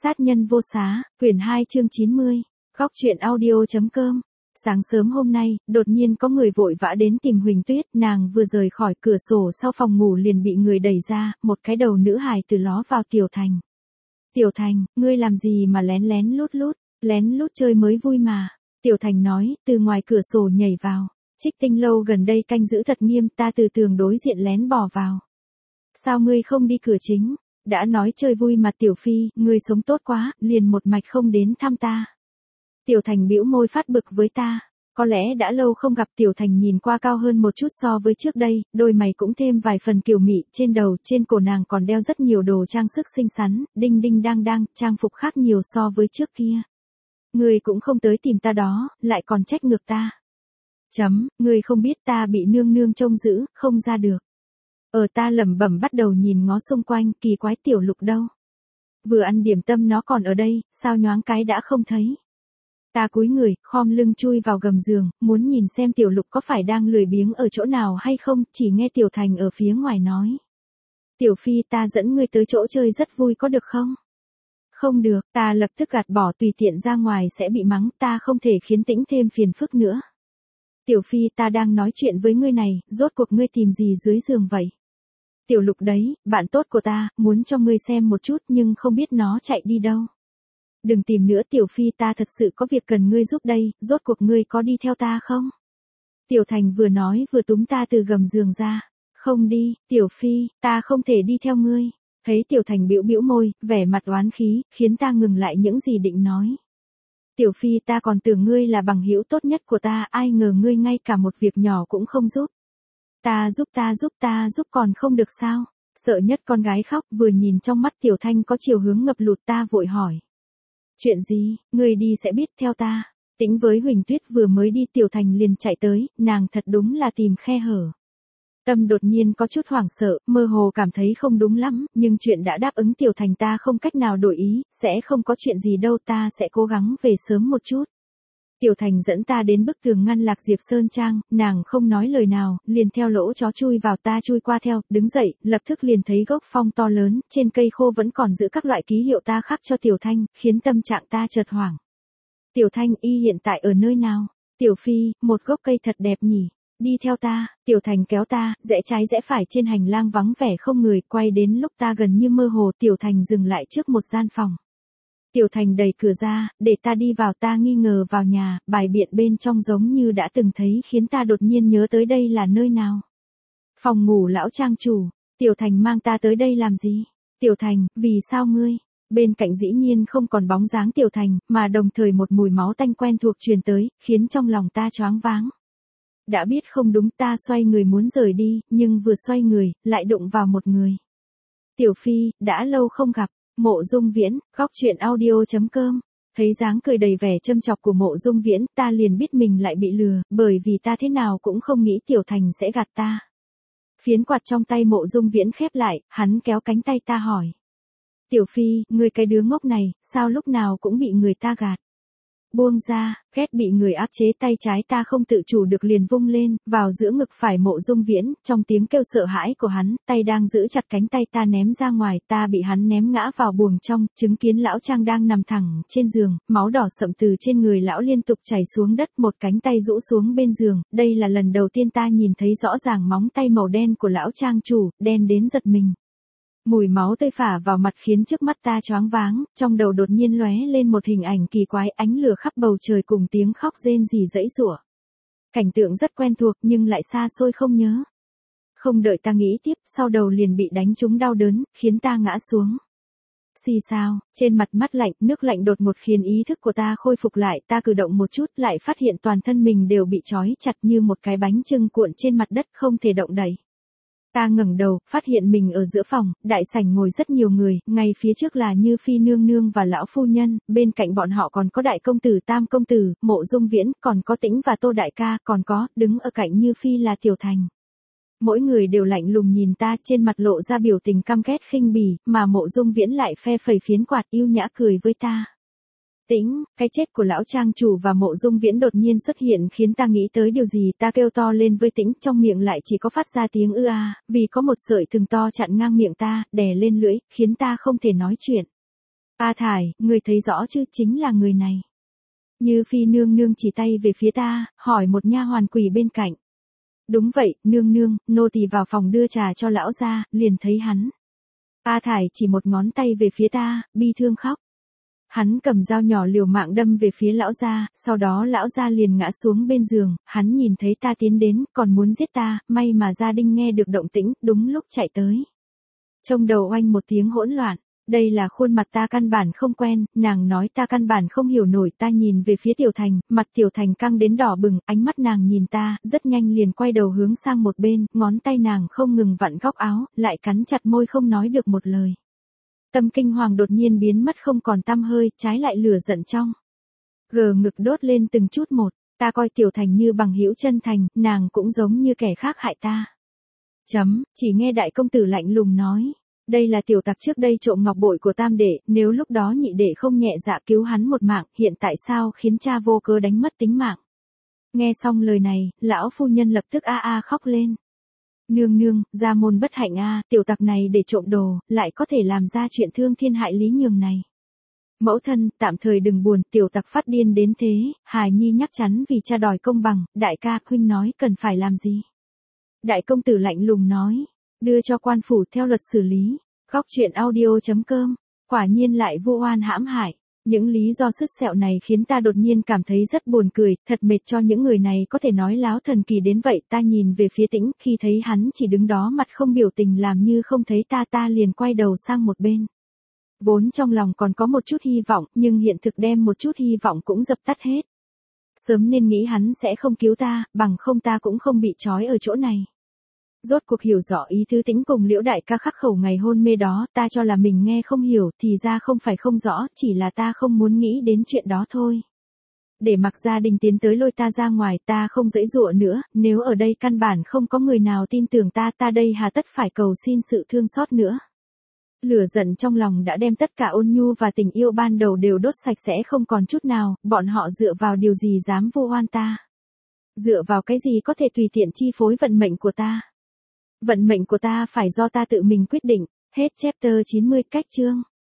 Sát nhân vô xá, quyển 2 chương 90, góc truyện audio.com. Sáng sớm hôm nay, đột nhiên có người vội vã đến tìm Huỳnh Tuyết, nàng vừa rời khỏi cửa sổ sau phòng ngủ liền bị người đẩy ra, một cái đầu nữ hài từ ló vào Tiểu Thành. Tiểu Thành, ngươi làm gì mà lén lén lút chơi mới vui mà. Tiểu Thành nói, từ ngoài cửa sổ nhảy vào. Trích Tinh lâu gần đây canh giữ thật nghiêm, ta từ tường đối diện lén bò vào. Sao ngươi không đi cửa chính? Đã nói chơi vui mà Tiểu Phi, ngươi sống tốt quá, liền một mạch không đến thăm ta. Tiểu Thành bĩu môi phát bực với ta. Có lẽ đã lâu không gặp. Tiểu Thành nhìn qua cao hơn một chút so với trước đây, đôi mày cũng thêm vài phần kiều mị, trên đầu, trên cổ nàng còn đeo rất nhiều đồ trang sức xinh xắn, đinh đinh đang đang, trang phục khác nhiều so với trước kia. Ngươi cũng không tới tìm ta đó, lại còn trách ngược ta. Ngươi không biết ta bị nương nương trông giữ, không ra được. Ta lẩm bẩm bắt đầu nhìn ngó xung quanh, kỳ quái Tiểu Lục đâu? Vừa ăn điểm tâm nó còn ở đây, sao nhoáng cái đã không thấy? Ta cúi người, khom lưng chui vào gầm giường, muốn nhìn xem Tiểu Lục có phải đang lười biếng ở chỗ nào hay không, chỉ nghe Tiểu Thành ở phía ngoài nói. Tiểu Phi, ta dẫn ngươi tới chỗ chơi rất vui có được không? Không được, ta lập tức gạt bỏ, tùy tiện ra ngoài sẽ bị mắng, ta không thể khiến Tĩnh thêm phiền phức nữa. Tiểu Phi, ta đang nói chuyện với ngươi này, rốt cuộc ngươi tìm gì dưới giường vậy? Tiểu Lục đấy, bạn tốt của ta, muốn cho ngươi xem một chút nhưng không biết nó chạy đi đâu. Đừng tìm nữa Tiểu Phi, ta thật sự có việc cần ngươi giúp đây, rốt cuộc ngươi có đi theo ta không? Tiểu Thành vừa nói vừa túm ta từ gầm giường ra. Không đi, Tiểu Phi, ta không thể đi theo ngươi. Thấy Tiểu Thành bĩu môi, vẻ mặt oán khí, khiến ta ngừng lại những gì định nói. Tiểu Phi, ta còn tưởng ngươi là bằng hữu tốt nhất của ta, ai ngờ ngươi ngay cả một việc nhỏ cũng không giúp. Ta giúp còn không được sao? Sợ nhất con gái khóc, vừa nhìn trong mắt Tiểu Thanh có chiều hướng ngập lụt ta vội hỏi. Chuyện gì, ngươi đi sẽ biết, theo ta. Tĩnh với Huỳnh Tuyết vừa mới đi Tiểu Thành liền chạy tới, nàng thật đúng là tìm khe hở. Tâm đột nhiên có chút hoảng sợ, mơ hồ cảm thấy không đúng lắm, nhưng chuyện đã đáp ứng Tiểu Thành ta không cách nào đổi ý, sẽ không có chuyện gì đâu, ta sẽ cố gắng về sớm một chút. Tiểu Thành dẫn ta đến bức tường ngăn Lạc Diệp Sơn Trang, nàng không nói lời nào, liền theo lỗ chó chui vào, ta chui qua theo, đứng dậy, lập tức liền thấy gốc phong to lớn, trên cây khô vẫn còn giữ các loại ký hiệu ta khắc cho Tiểu Thanh, khiến tâm trạng ta chợt hoảng. Tiểu Thanh y hiện tại ở nơi nào? Tiểu Phi, một gốc cây thật đẹp nhỉ? Đi theo ta. Tiểu Thành kéo ta, rẽ trái rẽ phải trên hành lang vắng vẻ không người, quay đến lúc ta gần như mơ hồ, Tiểu Thành dừng lại trước một gian phòng. Tiểu Thành đẩy cửa ra, để ta đi vào, ta nghi ngờ vào nhà, bài biện bên trong giống như đã từng thấy khiến ta đột nhiên nhớ tới đây là nơi nào. Phòng ngủ lão trang chủ. Tiểu Thành mang ta tới đây làm gì? Tiểu Thành, vì sao ngươi? Bên cạnh dĩ nhiên không còn bóng dáng Tiểu Thành, mà đồng thời một mùi máu tanh quen thuộc truyền tới, khiến trong lòng ta choáng váng. Đã biết không đúng, ta xoay người muốn rời đi, nhưng vừa xoay người, lại đụng vào một người. Tiểu Phi, đã lâu không gặp. Mộ Dung Viễn, góc truyện audio.com. Thấy dáng cười đầy vẻ châm chọc của Mộ Dung Viễn, ta liền biết mình lại bị lừa, bởi vì ta thế nào cũng không nghĩ Tiểu Thành sẽ gạt ta. Phiến quạt trong tay Mộ Dung Viễn khép lại, hắn kéo cánh tay ta hỏi. Tiểu Phi, ngươi cái đứa ngốc này, sao lúc nào cũng bị người ta gạt? Buông ra, ghét bị người áp chế, tay trái ta không tự chủ được liền vung lên, vào giữa ngực phải Mộ Dung Viễn, trong tiếng kêu sợ hãi của hắn, tay đang giữ chặt cánh tay ta ném ra ngoài, ta bị hắn ném ngã vào buồng trong, chứng kiến lão Trang đang nằm thẳng trên giường, máu đỏ sậm từ trên người lão liên tục chảy xuống đất, một cánh tay rũ xuống bên giường, đây là lần đầu tiên ta nhìn thấy rõ ràng móng tay màu đen của lão Trang chủ, đen đến giật mình. Mùi máu tươi phả vào mặt khiến trước mắt ta choáng váng, trong đầu đột nhiên lóe lên một hình ảnh kỳ quái, ánh lửa khắp bầu trời cùng tiếng khóc rên rỉ giãy giụa. Cảnh tượng rất quen thuộc nhưng lại xa xôi không nhớ. Không đợi ta nghĩ tiếp, sau đầu liền bị đánh trúng đau đớn, khiến ta ngã xuống. Xì xào, trên mặt mắt lạnh, nước lạnh đột ngột khiến ý thức của ta khôi phục lại, ta cử động một chút lại phát hiện toàn thân mình đều bị trói chặt như một cái bánh chưng cuộn trên mặt đất không thể động đậy. Ta ngẩng đầu, phát hiện mình ở giữa phòng, đại sảnh ngồi rất nhiều người, ngay phía trước là Như Phi nương nương và lão phu nhân, bên cạnh bọn họ còn có đại công tử Tam công tử, Mộ Dung Viễn, còn có Tĩnh và Tô đại ca, còn có, đứng ở cạnh Như Phi là Tiểu Thành. Mỗi người đều lạnh lùng nhìn ta, trên mặt lộ ra biểu tình căm ghét khinh bỉ, mà Mộ Dung Viễn lại phe phẩy phiến quạt yêu nhã cười với ta. Tĩnh, cái chết của lão trang chủ và Mộ Dung Viễn đột nhiên xuất hiện khiến ta nghĩ tới điều gì, ta kêu to lên với Tĩnh, trong miệng lại chỉ có phát ra tiếng ư a, vì có một sợi thừng to chặn ngang miệng ta, đè lên lưỡi, khiến ta không thể nói chuyện. A Thải, người thấy rõ chứ, chính là người này. Như Phi nương nương chỉ tay về phía ta, hỏi một nha hoàn quỳ bên cạnh. Đúng vậy, nương nương, nô tỳ vào phòng đưa trà cho lão gia, liền thấy hắn. A Thải chỉ một ngón tay về phía ta, bi thương khóc. Hắn cầm dao nhỏ liều mạng đâm về phía lão gia, sau đó lão gia liền ngã xuống bên giường, hắn nhìn thấy ta tiến đến, còn muốn giết ta, may mà gia đình nghe được động tĩnh, đúng lúc chạy tới. Trong đầu oanh một tiếng hỗn loạn, đây là khuôn mặt ta căn bản không quen, nàng nói ta căn bản không hiểu nổi, ta nhìn về phía Tiểu Thành, mặt Tiểu Thành căng đến đỏ bừng, ánh mắt nàng nhìn ta, rất nhanh liền quay đầu hướng sang một bên, ngón tay nàng không ngừng vặn góc áo, lại cắn chặt môi không nói được một lời. Tâm kinh hoàng đột nhiên biến mất không còn tăm hơi, trái lại lửa giận trong ngực đốt lên từng chút một, ta coi Tiểu Thành như bằng hữu chân thành, nàng cũng giống như kẻ khác hại ta. Chỉ nghe đại công tử lạnh lùng nói, đây là tiểu tặc trước đây trộm ngọc bội của tam đệ, nếu lúc đó nhị đệ không nhẹ dạ cứu hắn một mạng, hiện tại sao khiến cha vô cớ đánh mất tính mạng. Nghe xong lời này, lão phu nhân lập tức a khóc lên. Nương nương, gia môn bất hạnh tiểu tặc này để trộm đồ, lại có thể làm ra chuyện thương thiên hại lý nhường này. Mẫu thân, tạm thời đừng buồn, tiểu tặc phát điên đến thế, hài nhi nhắc chắn vì cha đòi công bằng, đại ca, huynh nói cần phải làm gì. Đại công tử lạnh lùng nói, đưa cho quan phủ theo luật xử lý. Góc truyện audio.com, quả nhiên lại vu oan hãm hại. Những lý do sứt sẹo này khiến ta đột nhiên cảm thấy rất buồn cười, thật mệt cho những người này có thể nói láo thần kỳ đến vậy. Ta nhìn về phía Tĩnh, khi thấy hắn chỉ đứng đó mặt không biểu tình làm như không thấy ta liền quay đầu sang một bên. Vốn trong lòng còn có một chút hy vọng, nhưng hiện thực đem một chút hy vọng cũng dập tắt hết. Sớm nên nghĩ hắn sẽ không cứu ta, bằng không ta cũng không bị trói ở chỗ này. Rốt cuộc hiểu rõ ý tứ Tĩnh cùng Liễu đại ca khắc khẩu ngày hôn mê đó, ta cho là mình nghe không hiểu, thì ra không phải không rõ, chỉ là ta không muốn nghĩ đến chuyện đó thôi. Để mặc gia đình tiến tới lôi ta ra ngoài, ta không giãy giụa nữa, nếu ở đây căn bản không có người nào tin tưởng ta đây hà tất phải cầu xin sự thương xót nữa. Lửa giận trong lòng đã đem tất cả ôn nhu và tình yêu ban đầu đều đốt sạch sẽ không còn chút nào, bọn họ dựa vào điều gì dám vu oan ta? Dựa vào cái gì có thể tùy tiện chi phối vận mệnh của ta? Vận mệnh của ta phải do ta tự mình quyết định. Hết chapter 90 cách chương.